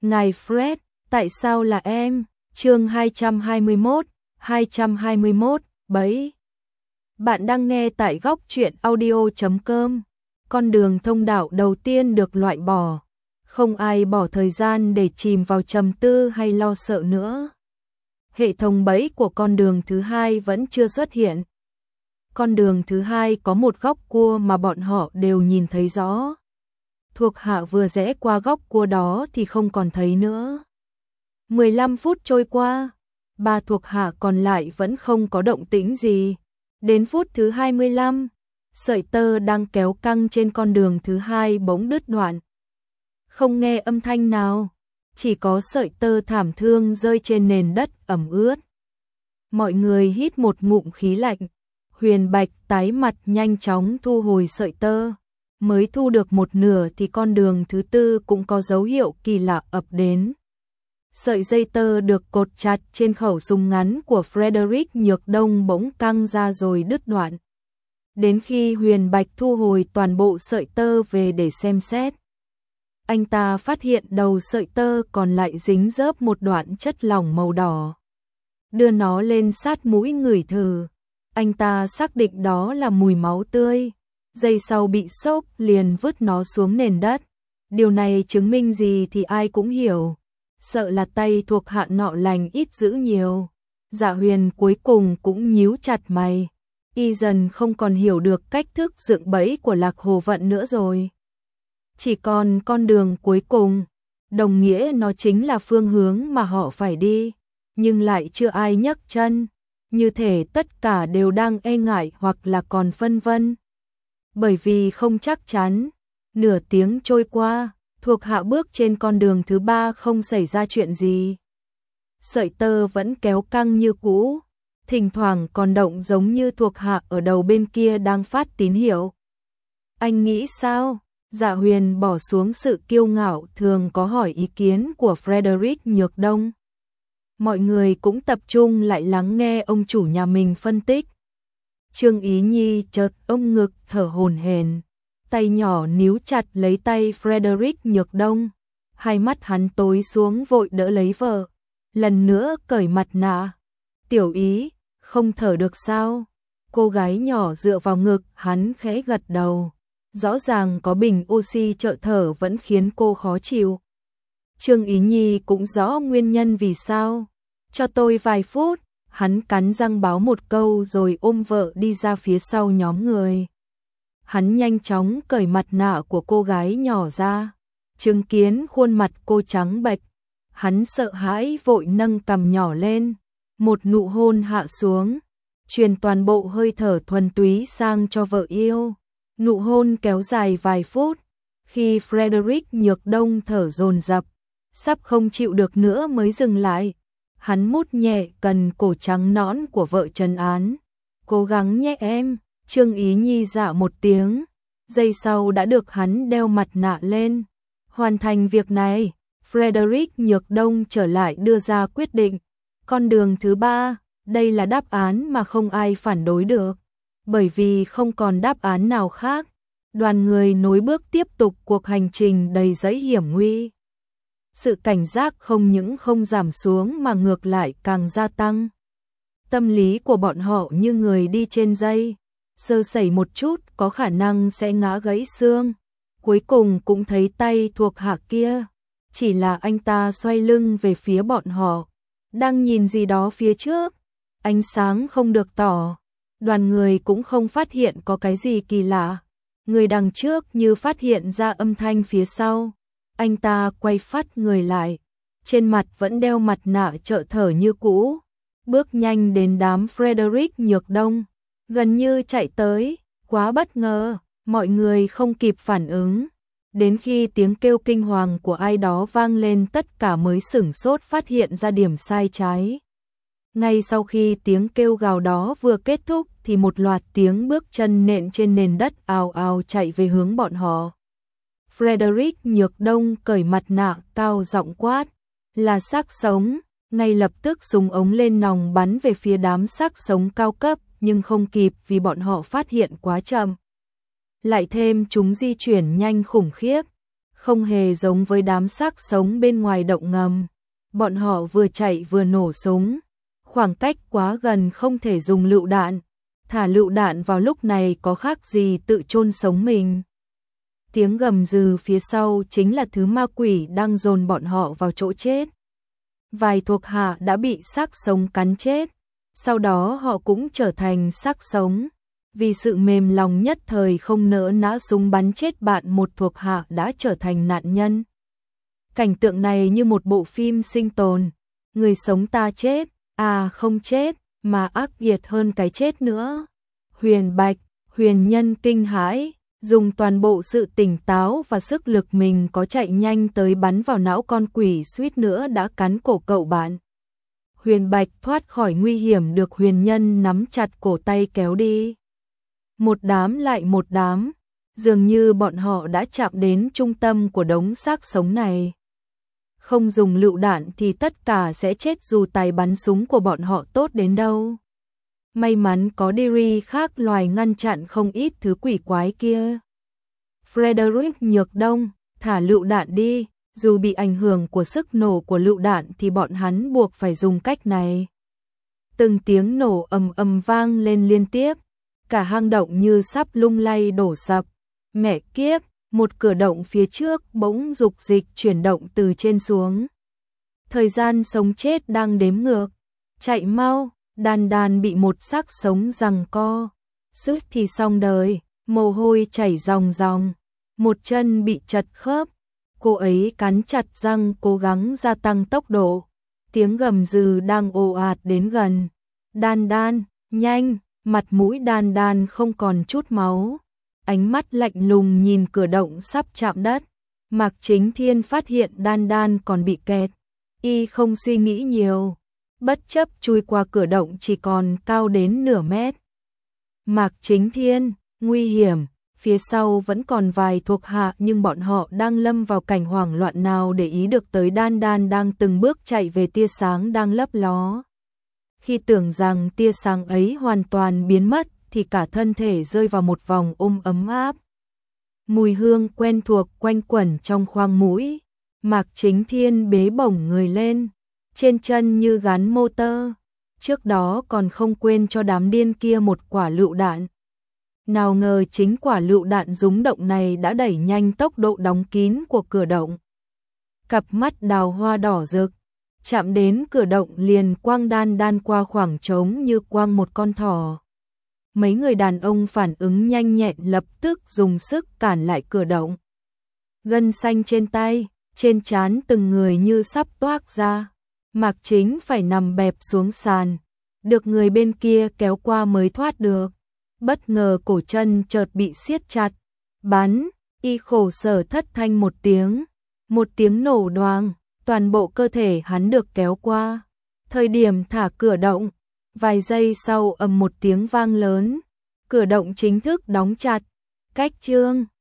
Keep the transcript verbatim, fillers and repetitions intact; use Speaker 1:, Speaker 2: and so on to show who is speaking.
Speaker 1: Ngài Fred, tại sao là em? Chương hai trăm hai mươi mốt, hai trăm hai mươi mốt, bấy. Bạn đang nghe tại góc truyện audio chấm com. Con đường thông đạo đầu tiên được loại bỏ. Không ai bỏ thời gian để chìm vào trầm tư hay lo sợ nữa. Hệ thống bẫy của con đường thứ hai vẫn chưa xuất hiện. Con đường thứ hai có một góc cua mà bọn họ đều nhìn thấy rõ. Thuộc hạ vừa rẽ qua góc cua đó thì không còn thấy nữa. mười lăm phút trôi qua, ba thuộc hạ còn lại vẫn không có động tĩnh gì. Đến phút thứ hai mươi lăm, sợi tơ đang kéo căng trên con đường thứ hai bỗng đứt đoạn. Không nghe âm thanh nào, chỉ có sợi tơ thảm thương rơi trên nền đất ẩm ướt. Mọi người hít một ngụm khí lạnh. Huyền Bạch tái mặt nhanh chóng thu hồi sợi tơ. Mới thu được một nửa thì con đường thứ tư cũng có dấu hiệu kỳ lạ ập đến. Sợi dây tơ được cột chặt trên khẩu súng ngắn của Frederick Nhược Đông bỗng căng ra rồi đứt đoạn. Đến khi Huyền Bạch thu hồi toàn bộ sợi tơ về để xem xét, anh ta phát hiện đầu sợi tơ còn lại dính dớp một đoạn chất lỏng màu đỏ. Đưa nó lên sát mũi ngửi thử. Anh ta xác định đó là mùi máu tươi. Giây sau bị sốc liền vứt nó xuống nền đất. Điều này chứng minh gì thì ai cũng hiểu. Sợ là tay thuộc hạ nọ lành ít dữ nhiều. Dạ Huyền cuối cùng cũng nhíu chặt mày. Y dần không còn hiểu được cách thức dựng bẫy của Lạc Hồ Vận nữa rồi. Chỉ còn con đường cuối cùng. Đồng nghĩa nó chính là phương hướng mà họ phải đi. Nhưng lại chưa ai nhấc chân. Như thể tất cả đều đang e ngại hoặc là còn phân vân. Bởi vì không chắc chắn. Nửa tiếng trôi qua, thuộc hạ bước trên con đường thứ ba không xảy ra chuyện gì. Sợi tơ vẫn kéo căng như cũ, thỉnh thoảng còn động giống như thuộc hạ ở đầu bên kia đang phát tín hiệu. Anh nghĩ sao? Dạ Huyền bỏ xuống sự kiêu ngạo thường có hỏi ý kiến của Frederick Nhược Đông. Mọi người cũng tập trung lại lắng nghe ông chủ nhà mình phân tích. Trương Ý Nhi chợt ôm ngực thở hổn hển, tay nhỏ níu chặt lấy tay Frederick Nhược Đông. Hai mắt hắn tối xuống vội đỡ lấy vợ, lần nữa cởi mặt nạ. Tiểu Ý, không thở được sao? Cô gái nhỏ dựa vào ngực hắn khẽ gật đầu. Rõ ràng có bình oxy trợ thở vẫn khiến cô khó chịu. Trương Ý Nhi cũng rõ nguyên nhân vì sao. Cho tôi vài phút, hắn cắn răng báo một câu rồi ôm vợ đi ra phía sau nhóm người. Hắn nhanh chóng cởi mặt nạ của cô gái nhỏ ra, chứng kiến khuôn mặt cô trắng bệch. Hắn sợ hãi vội nâng cằm nhỏ lên, một nụ hôn hạ xuống, truyền toàn bộ hơi thở thuần túy sang cho vợ yêu. Nụ hôn kéo dài vài phút, khi Frederick Nhược Đông thở dồn dập, sắp không chịu được nữa mới dừng lại. Hắn mút nhẹ cần cổ trắng nõn của vợ trấn án. Cố gắng nhé em, Trương Ý Nhi dạ một tiếng. Giây sau đã được hắn đeo mặt nạ lên. Hoàn thành việc này, Frederick Nhược Đông trở lại đưa ra quyết định. Con đường thứ ba, đây là đáp án mà không ai phản đối được. Bởi vì không còn đáp án nào khác, đoàn người nối bước tiếp tục cuộc hành trình đầy dẫy hiểm nguy. Sự cảnh giác không những không giảm xuống mà ngược lại càng gia tăng. Tâm lý của bọn họ như người đi trên dây, sơ sẩy một chút có khả năng sẽ ngã gãy xương. Cuối cùng cũng thấy tay thuộc hạ kia, chỉ là anh ta xoay lưng về phía bọn họ, đang nhìn gì đó phía trước. Ánh sáng không được tỏ, đoàn người cũng không phát hiện có cái gì kỳ lạ. Người đằng trước như phát hiện ra âm thanh phía sau. Anh ta quay phát người lại, trên mặt vẫn đeo mặt nạ trợ thở như cũ, bước nhanh đến đám Frederick Nhược Đông, gần như chạy tới, quá bất ngờ, mọi người không kịp phản ứng. Đến khi tiếng kêu kinh hoàng của ai đó vang lên tất cả mới sửng sốt phát hiện ra điểm sai trái. Ngay sau khi tiếng kêu gào đó vừa kết thúc thì một loạt tiếng bước chân nện trên nền đất ào ào chạy về hướng bọn họ. Frederick Nhược Đông cởi mặt nạ cao giọng quát, là xác sống, ngay lập tức súng ống lên nòng bắn về phía đám xác sống cao cấp, nhưng không kịp vì bọn họ phát hiện quá chậm. Lại thêm chúng di chuyển nhanh khủng khiếp, không hề giống với đám xác sống bên ngoài động ngầm. Bọn họ vừa chạy vừa nổ súng, khoảng cách quá gần không thể dùng lựu đạn, thả lựu đạn vào lúc này có khác gì tự chôn sống mình. Tiếng gầm rừ phía sau chính là thứ ma quỷ đang dồn bọn họ vào chỗ chết. Vài thuộc hạ đã bị xác sống cắn chết, sau đó họ cũng trở thành xác sống. Vì sự mềm lòng nhất thời không nỡ nã súng bắn chết bạn, một thuộc hạ đã trở thành nạn nhân. Cảnh tượng này như một bộ phim sinh tồn, người sống ta chết, à không chết, mà ác nghiệt hơn cái chết nữa. Huyền Bạch, Huyền Nhân kinh hãi, dùng toàn bộ sự tỉnh táo và sức lực mình có chạy nhanh tới bắn vào não con quỷ suýt nữa đã cắn cổ cậu bạn. Huyền Bạch thoát khỏi nguy hiểm được Huyền Nhân nắm chặt cổ tay kéo đi. Một đám lại một đám, dường như bọn họ đã chạm đến trung tâm của đống xác sống này. Không dùng lựu đạn thì tất cả sẽ chết dù tài bắn súng của bọn họ tốt đến đâu. May mắn có Diri khác loài ngăn chặn không ít thứ quỷ quái kia. Frederick Nhược Đông, thả lựu đạn đi, dù bị ảnh hưởng của sức nổ của lựu đạn thì bọn hắn buộc phải dùng cách này. Từng tiếng nổ ầm ầm vang lên liên tiếp, cả hang động như sắp lung lay đổ sập. Mẹ kiếp, một cửa động phía trước bỗng dục dịch chuyển động từ trên xuống. Thời gian sống chết đang đếm ngược. Chạy mau, Đan Đan bị một xác sống giằng co. Sức thì xong đời, mồ hôi chảy ròng ròng. Một chân bị chật khớp. Cô ấy cắn chặt răng cố gắng gia tăng tốc độ. Tiếng gầm rừ đang ồ ạt đến gần. Đan Đan, nhanh, mặt mũi Đan Đan không còn chút máu. Ánh mắt lạnh lùng nhìn cửa động sắp chạm đất. Mạc Chính Thiên phát hiện Đan Đan còn bị kẹt. Y không suy nghĩ nhiều, bất chấp chui qua cửa động chỉ còn cao đến nửa mét. Mạc Chính Thiên, nguy hiểm, phía sau vẫn còn vài thuộc hạ nhưng bọn họ đang lâm vào cảnh hoảng loạn nào để ý được tới Đan Đan đang từng bước chạy về tia sáng đang lấp ló. Khi tưởng rằng tia sáng ấy hoàn toàn biến mất thì cả thân thể rơi vào một vòng ôm ấm áp. Mùi hương quen thuộc quanh quẩn trong khoang mũi. Mạc Chính Thiên bế bổng người lên, trên chân như gắn motor. Trước đó còn không quên cho đám điên kia một quả lựu đạn. Nào ngờ chính quả lựu đạn rúng động này đã đẩy nhanh tốc độ đóng kín của cửa động. Cặp mắt đào hoa đỏ rực, chạm đến cửa động liền quang Đan Đan qua khoảng trống như quang một con thỏ. Mấy người đàn ông phản ứng nhanh nhẹn lập tức dùng sức cản lại cửa động. Gân xanh trên tay, trên trán từng người như sắp toác ra. Mạc Chính phải nằm bẹp xuống sàn, được người bên kia kéo qua mới thoát được. Bất ngờ cổ chân chợt bị siết chặt, bắn, y khổ sở thất thanh một tiếng, một tiếng nổ đoàng, toàn bộ cơ thể hắn được kéo qua. Thời điểm thả cửa động, vài giây sau ầm một tiếng vang lớn, cửa động chính thức đóng chặt. Cách chương